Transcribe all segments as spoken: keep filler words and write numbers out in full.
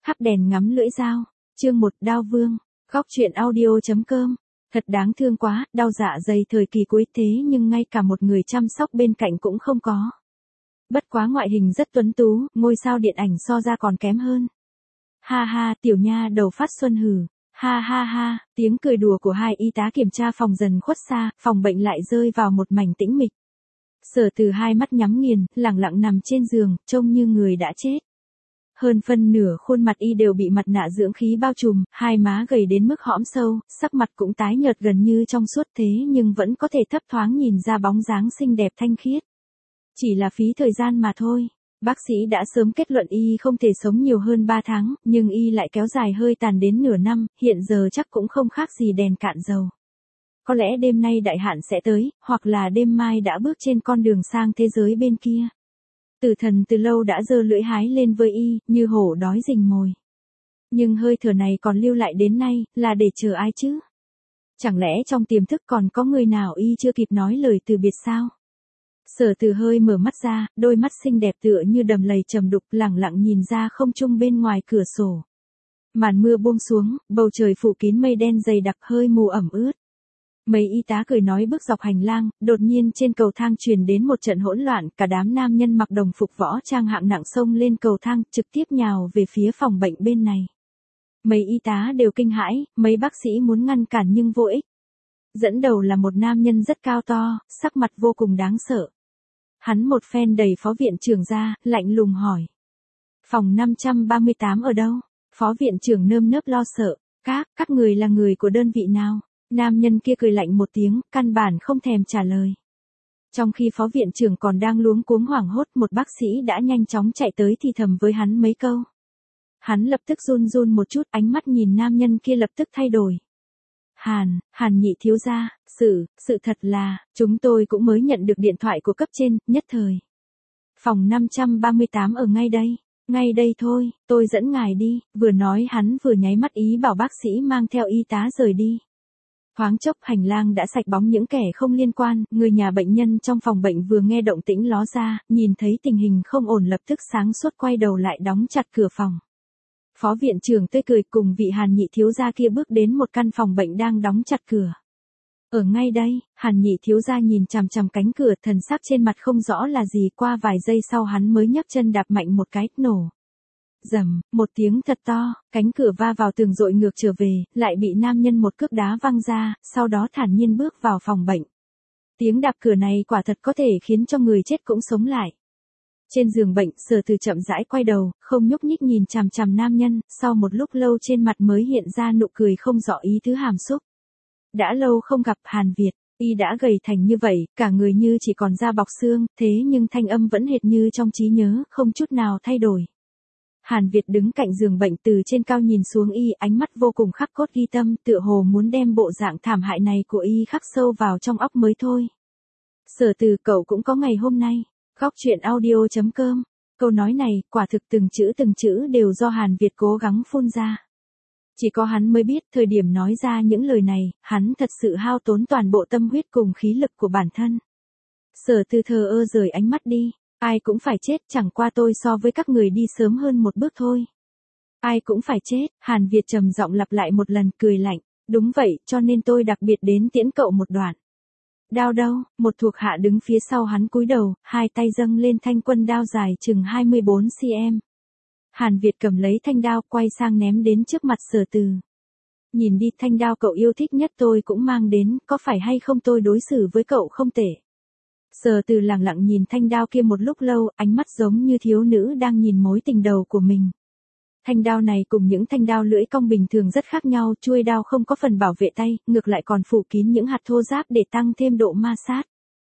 Thắp đèn ngắm lưỡi dao. Chương một Đao Vương. Góc truyện audio.com. Thật đáng thương quá, đau dạ dày thời kỳ cuối thế nhưng ngay cả một người chăm sóc bên cạnh cũng không có. Bất quá ngoại hình rất tuấn tú, ngôi sao điện ảnh so ra còn kém hơn. Ha ha, tiểu nha đầu phát xuân hừ. Ha ha ha, tiếng cười đùa của hai y tá kiểm tra phòng dần khuất xa, phòng bệnh lại rơi vào một mảnh tĩnh mịch. Sở Từ hai mắt nhắm nghiền, lẳng lặng nằm trên giường, trông như người đã chết. Hơn phân nửa khuôn mặt y đều bị mặt nạ dưỡng khí bao trùm, hai má gầy đến mức hõm sâu, sắc mặt cũng tái nhợt gần như trong suốt thế nhưng vẫn có thể thấp thoáng nhìn ra bóng dáng xinh đẹp thanh khiết. Chỉ là phí thời gian mà thôi. Bác sĩ đã sớm kết luận y không thể sống nhiều hơn ba tháng, nhưng y lại kéo dài hơi tàn đến nửa năm, hiện giờ chắc cũng không khác gì đèn cạn dầu. Có lẽ đêm nay đại hạn sẽ tới, hoặc là đêm mai đã bước trên con đường sang thế giới bên kia. Tử Thần từ lâu đã giơ lưỡi hái lên với y, như hổ đói rình mồi. Nhưng hơi thở này còn lưu lại đến nay, là để chờ ai chứ? Chẳng lẽ trong tiềm thức còn có người nào y chưa kịp nói lời từ biệt sao? Sở Từ hơi mở mắt ra, đôi mắt xinh đẹp tựa như đầm lầy trầm đục, lẳng lặng nhìn ra không trung bên ngoài cửa sổ. Màn mưa buông xuống, bầu trời phủ kín mây đen dày đặc hơi mù ẩm ướt. Mấy y tá cười nói bước dọc hành lang, đột nhiên trên cầu thang truyền đến một trận hỗn loạn, cả đám nam nhân mặc đồng phục võ trang hạng nặng xông lên cầu thang, trực tiếp nhào về phía phòng bệnh bên này. Mấy y tá đều kinh hãi, mấy bác sĩ muốn ngăn cản nhưng vô ích. Dẫn đầu là một nam nhân rất cao to, sắc mặt vô cùng đáng sợ. Hắn một phen đẩy phó viện trưởng ra, lạnh lùng hỏi. Phòng năm trăm ba mươi tám ở đâu? Phó viện trưởng nơm nớp lo sợ. Các, các người là người của đơn vị nào? Nam nhân kia cười lạnh một tiếng, căn bản không thèm trả lời. Trong khi phó viện trưởng còn đang luống cuống hoảng hốt, một bác sĩ đã nhanh chóng chạy tới thì thầm với hắn mấy câu. Hắn lập tức run run một chút, ánh mắt nhìn nam nhân kia lập tức thay đổi. Hàn, Hàn nhị thiếu gia, sự, sự thật là, chúng tôi cũng mới nhận được điện thoại của cấp trên, nhất thời. Phòng năm trăm ba mươi tám ở ngay đây, ngay đây thôi, tôi dẫn ngài đi, vừa nói hắn vừa nháy mắt ý bảo bác sĩ mang theo y tá rời đi. Thoáng chốc hành lang đã sạch bóng những kẻ không liên quan, người nhà bệnh nhân trong phòng bệnh vừa nghe động tĩnh ló ra, nhìn thấy tình hình không ổn lập tức sáng suốt quay đầu lại đóng chặt cửa phòng. Phó viện trưởng tươi cười cùng vị Hàn nhị thiếu gia kia bước đến một căn phòng bệnh đang đóng chặt cửa. Ở ngay đây, Hàn nhị thiếu gia nhìn chằm chằm cánh cửa, thần sắc trên mặt không rõ là gì, qua vài giây sau hắn mới nhấc chân đạp mạnh một cái, nổ. Rầm, một tiếng thật to, cánh cửa va vào tường dội ngược trở về, lại bị nam nhân một cước đá văng ra, sau đó thản nhiên bước vào phòng bệnh. Tiếng đạp cửa này quả thật có thể khiến cho người chết cũng sống lại. Trên giường bệnh, Sở Từ chậm rãi quay đầu, không nhúc nhích nhìn chằm chằm nam nhân, sau một lúc lâu trên mặt mới hiện ra nụ cười không rõ ý tứ hàm xúc. Đã lâu không gặp Hàn Việt, y đã gầy thành như vậy, cả người như chỉ còn da bọc xương, thế nhưng thanh âm vẫn hệt như trong trí nhớ, không chút nào thay đổi. Hàn Việt đứng cạnh giường bệnh từ trên cao nhìn xuống y, ánh mắt vô cùng khắc cốt ghi tâm, tựa hồ muốn đem bộ dạng thảm hại này của y khắc sâu vào trong óc mới thôi. Sở Từ, cậu cũng có ngày hôm nay. Góc truyện audio.com. Câu nói này, quả thực từng chữ từng chữ đều do Hàn Việt cố gắng phun ra. Chỉ có hắn mới biết, thời điểm nói ra những lời này, hắn thật sự hao tốn toàn bộ tâm huyết cùng khí lực của bản thân. Sở Từ thờ ơ rời ánh mắt đi. Ai cũng phải chết, chẳng qua tôi so với các người đi sớm hơn một bước thôi. Ai cũng phải chết, Hàn Việt trầm giọng lặp lại một lần, cười lạnh. Đúng vậy, cho nên tôi đặc biệt đến tiễn cậu một đoạn. Đao đâu, một thuộc hạ đứng phía sau hắn cúi đầu, hai tay dâng lên thanh quân đao dài chừng hai mươi bốn xăng-ti-mét. Hàn Việt cầm lấy thanh đao, quay sang ném đến trước mặt Sở Từ. Nhìn đi, thanh đao cậu yêu thích nhất tôi cũng mang đến, có phải hay không tôi đối xử với cậu không tệ. Sở Từ lặng lặng nhìn thanh đao kia một lúc lâu, ánh mắt giống như thiếu nữ đang nhìn mối tình đầu của mình. Thanh đao này cùng những thanh đao lưỡi cong bình thường rất khác nhau, chuôi đao không có phần bảo vệ tay, ngược lại còn phủ kín những hạt thô ráp để tăng thêm độ ma sát.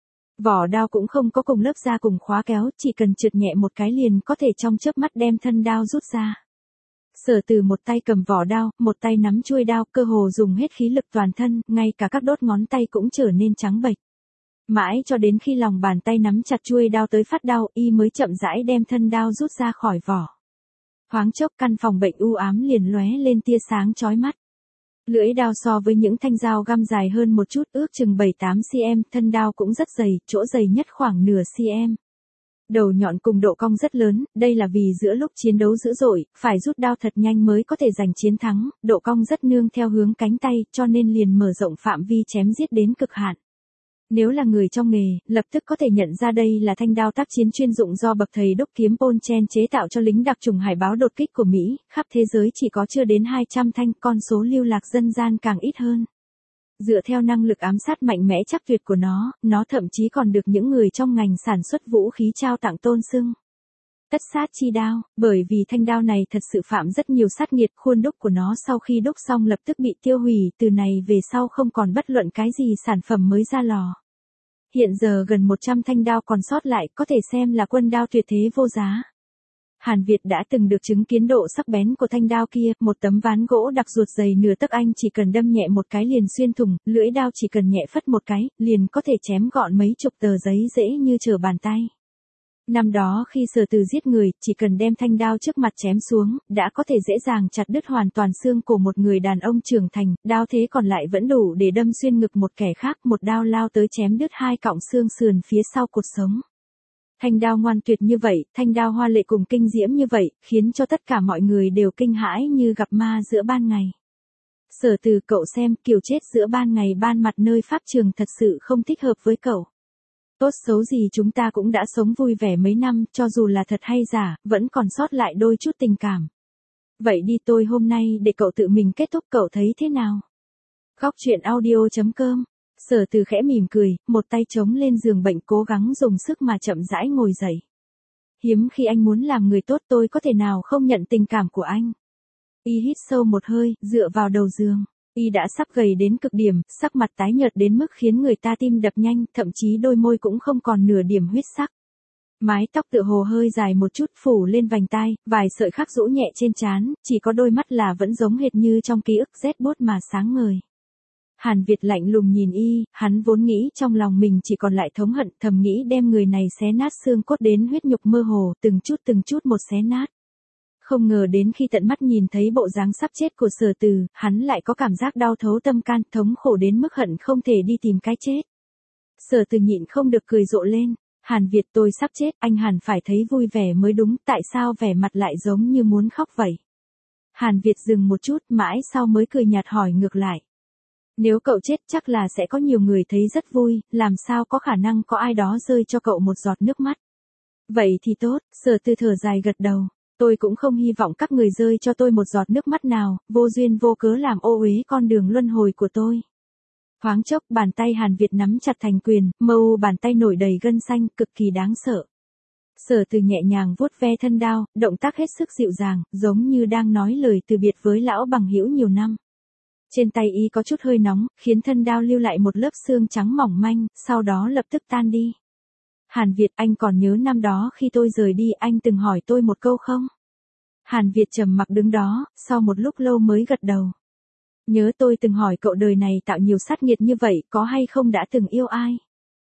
Vỏ đao cũng không có cùng lớp da cùng khóa kéo, chỉ cần trượt nhẹ một cái liền có thể trong chớp mắt đem thân đao rút ra. Sở Từ một tay cầm vỏ đao, một tay nắm chuôi đao, cơ hồ dùng hết khí lực toàn thân, ngay cả các đốt ngón tay cũng trở nên trắng bệch. Mãi cho đến khi lòng bàn tay nắm chặt chuôi đao tới phát đau, y mới chậm rãi đem thân đao rút ra khỏi vỏ. Thoáng chốc căn phòng bệnh u ám liền lóe lên tia sáng chói mắt. Lưỡi đao so với những thanh dao găm dài hơn một chút, ước chừng bảy tám xăng-ti-mét, thân đao cũng rất dày, chỗ dày nhất khoảng nửa xăng-ti-mét. Đầu nhọn cùng độ cong rất lớn, đây là vì giữa lúc chiến đấu dữ dội, phải rút đao thật nhanh mới có thể giành chiến thắng, độ cong rất nương theo hướng cánh tay, cho nên liền mở rộng phạm vi chém giết đến cực hạn. Nếu là người trong nghề, lập tức có thể nhận ra đây là thanh đao tác chiến chuyên dụng do bậc thầy đúc kiếm Paul Chen chế tạo cho lính đặc chủng hải báo đột kích của Mỹ, khắp thế giới chỉ có chưa đến hai trăm thanh, con số lưu lạc dân gian càng ít hơn. Dựa theo năng lực ám sát mạnh mẽ chắc tuyệt của nó, nó thậm chí còn được những người trong ngành sản xuất vũ khí trao tặng tôn xưng. Tất sát chi đao, bởi vì thanh đao này thật sự phạm rất nhiều sát nghiệt, khuôn đúc của nó sau khi đúc xong lập tức bị tiêu hủy, từ này về sau không còn bất luận cái gì sản phẩm mới ra lò. Hiện giờ gần một trăm thanh đao còn sót lại có thể xem là quân đao tuyệt thế vô giá. Hàn Việt đã từng được chứng kiến độ sắc bén của thanh đao kia, một tấm ván gỗ đặc ruột dày nửa tấc anh chỉ cần đâm nhẹ một cái liền xuyên thủng, lưỡi đao chỉ cần nhẹ phất một cái, liền có thể chém gọn mấy chục tờ giấy dễ như trở bàn tay. Năm đó khi Sở Từ giết người, chỉ cần đem thanh đao trước mặt chém xuống, đã có thể dễ dàng chặt đứt hoàn toàn xương cổ một người đàn ông trưởng thành, đao thế còn lại vẫn đủ để đâm xuyên ngực một kẻ khác, một đao lao tới chém đứt hai cọng xương sườn phía sau cột sống. Thanh đao ngoan tuyệt như vậy, thanh đao hoa lệ cùng kinh diễm như vậy, khiến cho tất cả mọi người đều kinh hãi như gặp ma giữa ban ngày. Sở Từ, cậu xem, kiểu chết giữa ban ngày ban mặt nơi pháp trường thật sự không thích hợp với cậu. Tốt xấu gì chúng ta cũng đã sống vui vẻ mấy năm, cho dù là thật hay giả, vẫn còn sót lại đôi chút tình cảm. Vậy đi, tôi hôm nay để cậu tự mình kết thúc, cậu thấy thế nào? Góc truyện audio chấm com. Sở Từ khẽ mỉm cười, một tay chống lên giường bệnh cố gắng dùng sức mà chậm rãi ngồi dậy. Hiếm khi anh muốn làm người tốt, tôi có thể nào không nhận tình cảm của anh. Y hít sâu một hơi, dựa vào đầu giường. Y đã sắp gầy đến cực điểm, sắc mặt tái nhợt đến mức khiến người ta tim đập nhanh, thậm chí đôi môi cũng không còn nửa điểm huyết sắc. Mái tóc tựa hồ hơi dài một chút phủ lên vành tai, vài sợi khắc rũ nhẹ trên trán, chỉ có đôi mắt là vẫn giống hệt như trong ký ức rét buốt mà sáng ngời. Hàn Việt lạnh lùng nhìn Y, hắn vốn nghĩ trong lòng mình chỉ còn lại thống hận, thầm nghĩ đem người này xé nát xương cốt đến huyết nhục mơ hồ, từng chút từng chút một xé nát. Không ngờ đến khi tận mắt nhìn thấy bộ dáng sắp chết của Sở Từ, hắn lại có cảm giác đau thấu tâm can, thống khổ đến mức hận không thể đi tìm cái chết. Sở Từ nhịn không được cười rộ lên, Hàn Việt, tôi sắp chết, anh hẳn phải thấy vui vẻ mới đúng, tại sao vẻ mặt lại giống như muốn khóc vậy? Hàn Việt dừng một chút, mãi sau mới cười nhạt hỏi ngược lại. Nếu cậu chết chắc là sẽ có nhiều người thấy rất vui, làm sao có khả năng có ai đó rơi cho cậu một giọt nước mắt. Vậy thì tốt, Sở Từ thở dài gật đầu. Tôi cũng không hy vọng các người rơi cho tôi một giọt nước mắt nào, vô duyên vô cớ làm ô uế con đường luân hồi của tôi. Thoáng chốc bàn tay Hàn Việt nắm chặt thành quyền, mờ u bàn tay nổi đầy gân xanh, cực kỳ đáng sợ. Sở Từ nhẹ nhàng vuốt ve thân đao, động tác hết sức dịu dàng, giống như đang nói lời từ biệt với lão bằng hữu nhiều năm. Trên tay Y có chút hơi nóng, khiến thân đao lưu lại một lớp xương trắng mỏng manh, sau đó lập tức tan đi. Hàn Việt, anh còn nhớ năm đó khi tôi rời đi anh từng hỏi tôi một câu không? Hàn Việt trầm mặc đứng đó, sau một lúc lâu mới gật đầu. Nhớ, tôi từng hỏi cậu đời này tạo nhiều sát nghiệt như vậy có hay không đã từng yêu ai?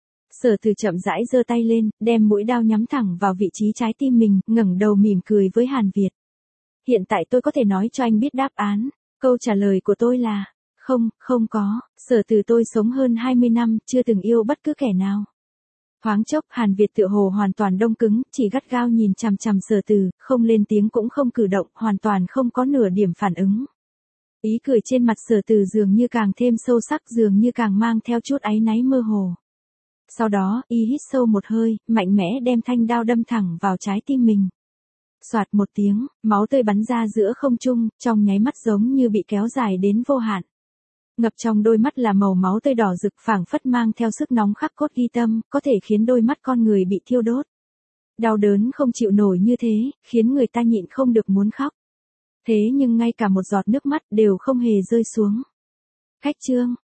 Sở Từ chậm rãi giơ tay lên, đem mũi đao nhắm thẳng vào vị trí trái tim mình, ngẩng đầu mỉm cười với Hàn Việt. Hiện tại tôi có thể nói cho anh biết đáp án. Câu trả lời của tôi là, không, không có. Sở Từ, tôi sống hơn hai mươi năm, chưa từng yêu bất cứ kẻ nào. Thoáng chốc, Hàn Việt tựa hồ hoàn toàn đông cứng, chỉ gắt gao nhìn chằm chằm Sở Từ, không lên tiếng cũng không cử động, hoàn toàn không có nửa điểm phản ứng. Ý cười trên mặt Sở Từ dường như càng thêm sâu sắc, dường như càng mang theo chút áy náy mơ hồ. Sau đó, Y hít sâu một hơi, mạnh mẽ đem thanh đao đâm thẳng vào trái tim mình. Soạt một tiếng, máu tươi bắn ra giữa không trung, trong nháy mắt giống như bị kéo dài đến vô hạn. Ngập trong đôi mắt là màu máu tươi đỏ rực phảng phất mang theo sức nóng khắc cốt ghi tâm, có thể khiến đôi mắt con người bị thiêu đốt. Đau đớn không chịu nổi như thế, khiến người ta nhịn không được muốn khóc. Thế nhưng ngay cả một giọt nước mắt đều không hề rơi xuống. Khách chương.